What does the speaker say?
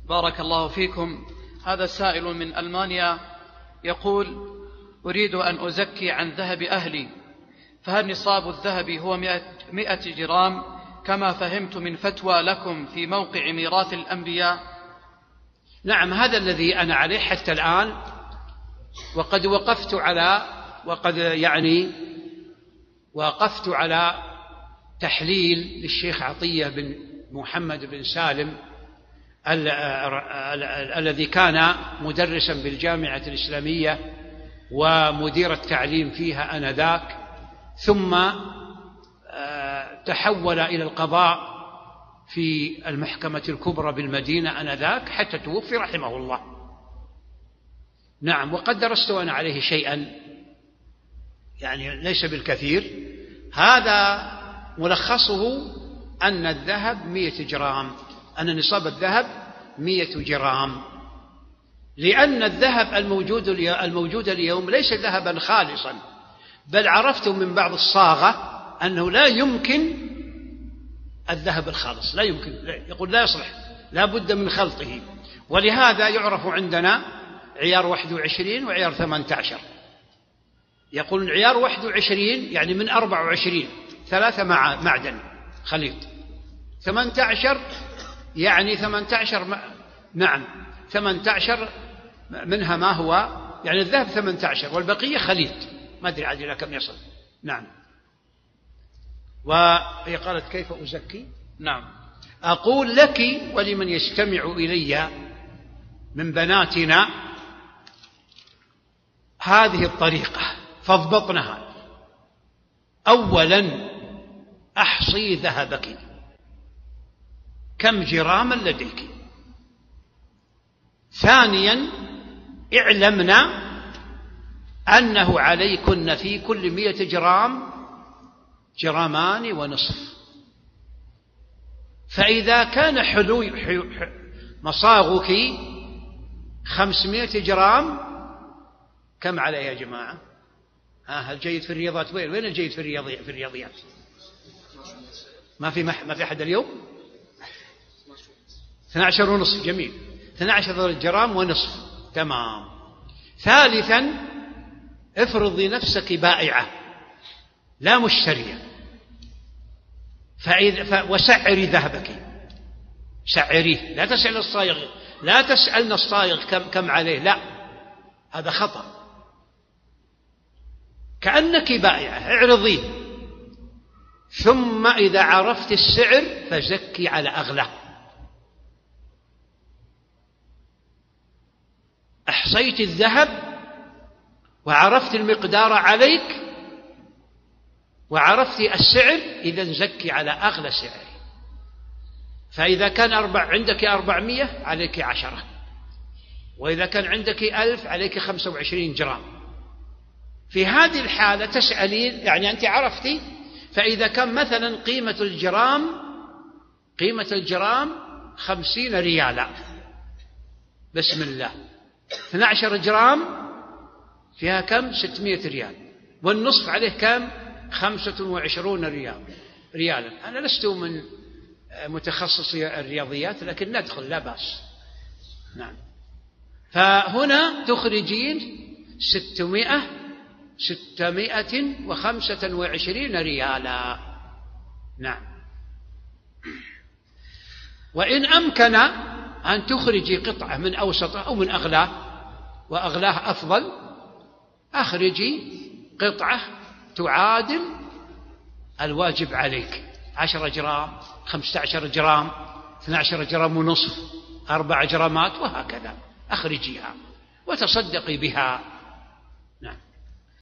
بارك الله فيكم. هذا سائل من ألمانيا يقول: أريد أن أزكي عن ذهب أهلي، فهل نصاب الذهب هو 100 جرام كما فهمت من فتوى لكم في موقع ميراث الأنبياء؟ نعم، هذا الذي أنا عليه حتى الآن، وقد وقفت على تحليل للشيخ عطية بن محمد بن سالم الذي كان مدرسا بالجامعة الإسلامية ومدير التعليم فيها آنذاك، ثم تحول إلى القضاء في المحكمة الكبرى بالمدينة آنذاك حتى توفي رحمه الله. نعم، وقد درست أنا عليه شيئا، يعني ليس بالكثير. هذا ملخصه أن الذهب 100 جرام، أن نصاب الذهب 100 جرام، لأن الذهب الموجود اليوم ليس ذهبا خالصا، بل عرفت من بعض الصاغة أنه لا يمكن الذهب الخالص، لا يمكن، يقول لا يصلح، لا بد من خلطه. ولهذا يعرف عندنا عيار 21 وعيار 18. يقول عيار 21 يعني من 24 3 معدن خليط، 18 يعني 18 نعم 18 منها ما هو يعني الذهب 18 والبقية خليط، ما أدري عاد إلى كم يصل. نعم. وهي قالت: كيف أزكي؟ نعم، أقول لك ولمن يستمع إلي من بناتنا هذه الطريقة فاضبطنها. أولا أحصي ذهبك، كم جراما لديك. ثانيا اعلمنا أنه عليكن في كل 100 جرام جرامان ونصف. فإذا كان مصاغك 500 جرام كم عليه يا جماعة؟ هل جيد في الرياضات؟ وين الجيد في الرياضيات؟ ما في أحد اليوم؟ 12 ونصف. جميل، 12 جرام ونصف، تمام. ثالثا افرضي نفسك بائعة لا مشترية، وسعري ذهبك، سعريه، لا تسأل الصايغ، لا تسألنا الصايغ كم عليه، لا، هذا خطأ. كأنك بائعة، اعرضيه، ثم إذا عرفت السعر فزكي على أغلى. أحصيت الذهب وعرفت المقدار عليك وعرفت السعر، إذا زكي على أغلى سعر. فإذا كان عندك 400 عليك 10، وإذا كان عندك 1000 عليك 25 جرام. في هذه الحالة تسألين، يعني أنت عرفتي. فإذا كان مثلا قيمة الجرام 50 ريالا، بسم الله، 12 جرام فيها كم؟ 600 ريال، والنصف عليه كم؟ 25 ريالا. أنا لست من متخصصي الرياضيات، لكن ندخل لا بأس. نعم. فهنا تخرجين 625 ريالا. نعم. وإن أمكن أن تخرجي قطعة من أوسطه أو من أغلاه، وأغلاه أفضل، أخرجي قطعة تعادل الواجب عليك، 10 جرام، 15 جرام، 12 جرام ونصف، 4 جرامات، وهكذا. أخرجيها وتصدقي بها